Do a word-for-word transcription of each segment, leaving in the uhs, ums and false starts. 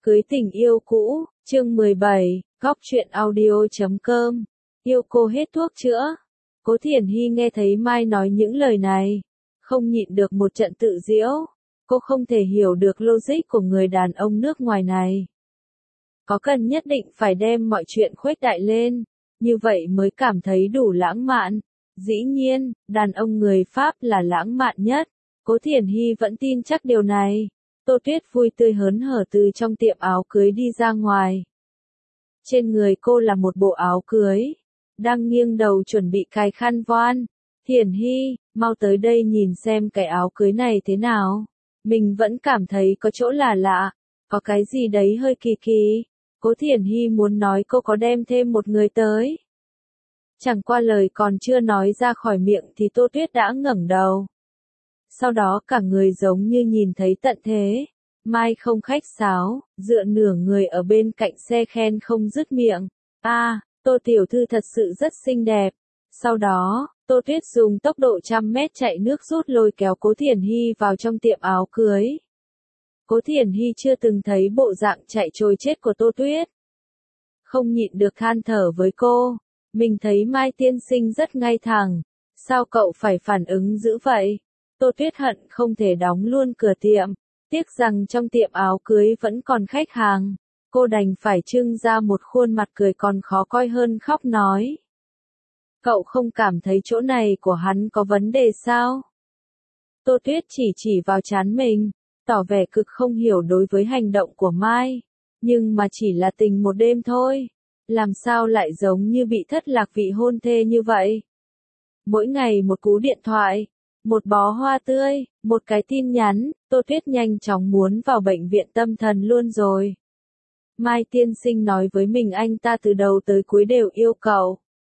Cưới tình yêu cũ, chương mười bảy, góc truyện audio chấm com. Yêu cô hết thuốc chữa. Cố Thiển Hy nghe thấy Mai nói những lời này, không nhịn được một trận tự giễu. Cô không thể hiểu được logic của người đàn ông nước ngoài này. Có cần nhất định phải đem mọi chuyện khuếch đại lên, như vậy mới cảm thấy đủ lãng mạn. Dĩ nhiên, đàn ông người Pháp là lãng mạn nhất. Cố Thiển Hy vẫn tin chắc điều này. Tô Tuyết vui tươi hớn hở từ trong tiệm áo cưới đi ra ngoài. Trên người cô là một bộ áo cưới. Đang nghiêng đầu chuẩn bị cài khăn voan. Thiển Hy, mau tới đây nhìn xem cái áo cưới này thế nào. Mình vẫn cảm thấy có chỗ là lạ. Có cái gì đấy hơi kỳ kỳ. Cố Thiển Hy muốn nói cô có đem thêm một người tới. Chẳng qua lời còn chưa nói ra khỏi miệng thì Tô Tuyết đã ngẩng đầu. Sau đó cả người giống như nhìn thấy tận thế. Mai không khách sáo, dựa nửa người ở bên cạnh xe khen không dứt miệng. A, à, Tô tiểu thư thật sự rất xinh đẹp. Sau đó, Tô Tuyết dùng tốc độ trăm mét chạy nước rút lôi kéo Cố Thiển Hy vào trong tiệm áo cưới. Cố Thiển Hy chưa từng thấy bộ dạng chạy trối chết của Tô Tuyết. Không nhịn được than thở với cô. Mình thấy Mai tiên sinh rất ngay thẳng. Sao cậu phải phản ứng dữ vậy? Tô Tuyết hận không thể đóng luôn cửa tiệm. Tiếc rằng trong tiệm áo cưới vẫn còn khách hàng. Cô đành phải trưng ra một khuôn mặt cười còn khó coi hơn khóc nói. Cậu không cảm thấy chỗ này của hắn có vấn đề sao? Tô Tuyết chỉ chỉ vào trán mình, tỏ vẻ cực không hiểu đối với hành động của Mai. Nhưng mà chỉ là tình một đêm thôi. Làm sao lại giống như bị thất lạc vị hôn thê như vậy? Mỗi ngày một cú điện thoại. Một bó hoa tươi, một cái tin nhắn, Tô Tuyết nhanh chóng muốn vào bệnh viện tâm thần luôn rồi. Mai tiên sinh nói với mình anh ta từ đầu tới cuối đều yêu cậu.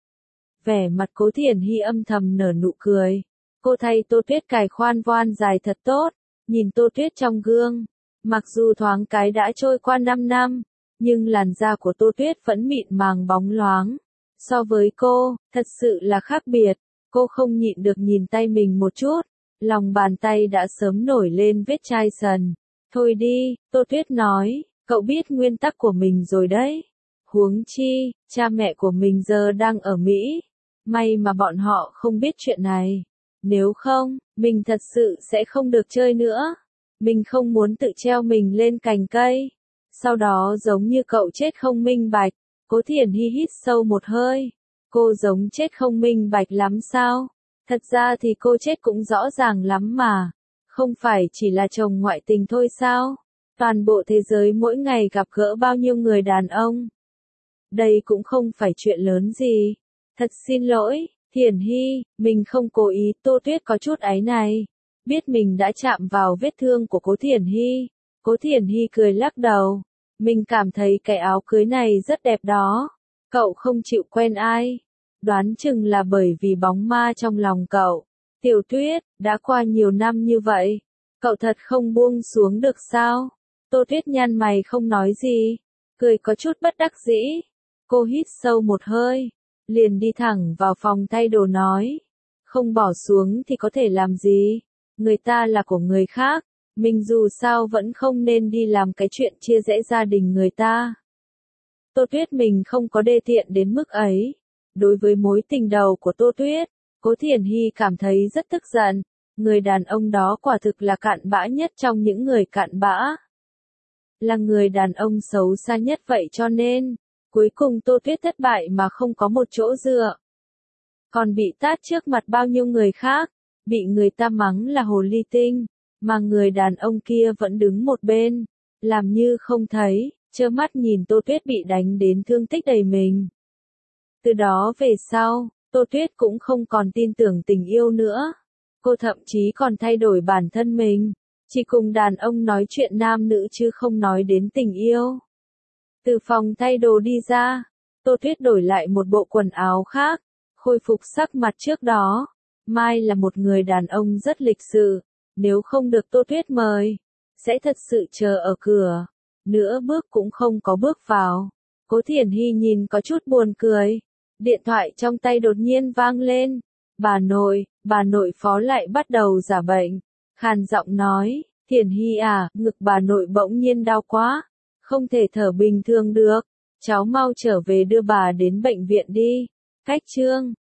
Vẻ mặt Cố Thiển Hy âm thầm nở nụ cười. Cô thay Tô Tuyết cài khoan voan dài thật tốt, nhìn Tô Tuyết trong gương. Mặc dù thoáng cái đã trôi qua năm năm, nhưng làn da của Tô Tuyết vẫn mịn màng bóng loáng. So với cô, thật sự là khác biệt. Cô không nhịn được nhìn tay mình một chút, lòng bàn tay đã sớm nổi lên vết chai sần. Thôi đi, Tô Tuyết nói, cậu biết nguyên tắc của mình rồi đấy. Huống chi, cha mẹ của mình giờ đang ở Mỹ. May mà bọn họ không biết chuyện này. Nếu không, mình thật sự sẽ không được chơi nữa. Mình không muốn tự treo mình lên cành cây. Sau đó giống như cậu chết không minh bạch. Cố Thiển Hy hít sâu một hơi. Cô giống chết không minh bạch lắm sao? Thật ra thì cô chết cũng rõ ràng lắm mà. Không phải chỉ là chồng ngoại tình thôi sao? Toàn bộ thế giới mỗi ngày gặp gỡ bao nhiêu người đàn ông. Đây cũng không phải chuyện lớn gì. Thật xin lỗi, Thiển Hy, mình không cố ý. Tô Tuyết có chút áy này. Biết mình đã chạm vào vết thương của Cố Thiển Hy. Cố Thiển Hy cười lắc đầu. Mình cảm thấy cái áo cưới này rất đẹp đó. Cậu không chịu quen ai. Đoán chừng là bởi vì bóng ma trong lòng cậu. Tiểu Tuyết, đã qua nhiều năm như vậy. Cậu thật không buông xuống được sao? Tô Tuyết nhăn mày không nói gì. Cười có chút bất đắc dĩ. Cô hít sâu một hơi. Liền đi thẳng vào phòng thay đồ nói. Không bỏ xuống thì có thể làm gì? Người ta là của người khác. Mình dù sao vẫn không nên đi làm cái chuyện chia rẽ gia đình người ta. Tô Tuyết mình không có đê tiện đến mức ấy. Đối với mối tình đầu của Tô Tuyết, Cố Thiển Hy cảm thấy rất tức giận. Người đàn ông đó quả thực là cặn bã nhất trong những người cặn bã. Là người đàn ông xấu xa nhất vậy cho nên, cuối cùng Tô Tuyết thất bại mà không có một chỗ dựa. Còn bị tát trước mặt bao nhiêu người khác, bị người ta mắng là hồ ly tinh, mà người đàn ông kia vẫn đứng một bên, làm như không thấy, trơ mắt nhìn Tô Tuyết bị đánh đến thương tích đầy mình. Từ đó về sau, Tô Tuyết cũng không còn tin tưởng tình yêu nữa. Cô thậm chí còn thay đổi bản thân mình. Chỉ cùng đàn ông nói chuyện nam nữ chứ không nói đến tình yêu. Từ phòng thay đồ đi ra, Tô Tuyết đổi lại một bộ quần áo khác, khôi phục sắc mặt trước đó. Mai là một người đàn ông rất lịch sự. Nếu không được Tô Tuyết mời, sẽ thật sự chờ ở cửa. Nửa bước cũng không có bước vào. Cố Thiển Hy nhìn có chút buồn cười. Điện thoại trong tay đột nhiên vang lên. Bà nội, bà nội Phó lại bắt đầu giả bệnh. Khàn giọng nói, Thiển Hy à, ngực bà nội bỗng nhiên đau quá. không thể thở bình thường được. Cháu mau trở về đưa bà đến bệnh viện đi. Cách Trương